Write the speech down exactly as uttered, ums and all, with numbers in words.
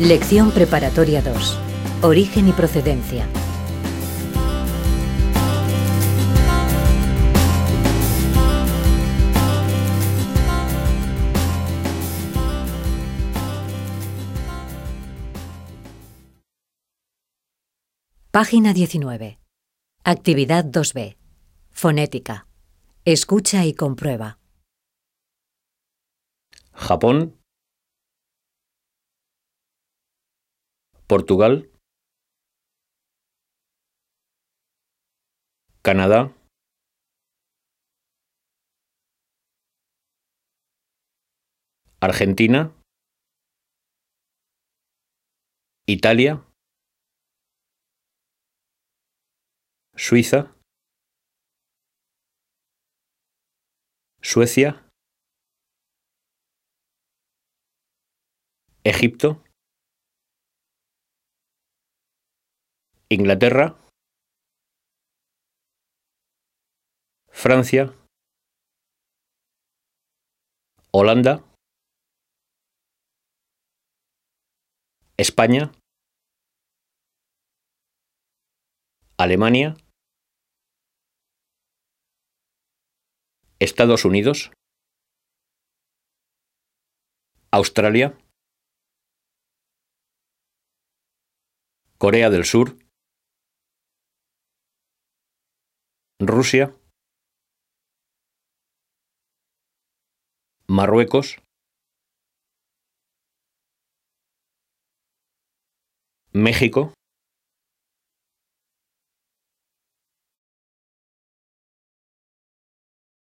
Lección preparatoria dos. Origen y procedencia. Página diecinueve. Actividad dos B. Fonética. Escucha y comprueba. Japón, Portugal, Canadá, Argentina, Italia, Suiza, Suecia, Egipto, Inglaterra, Francia, Holanda, España, Alemania, Estados Unidos, Australia, Corea del Sur, Rusia, Marruecos, México,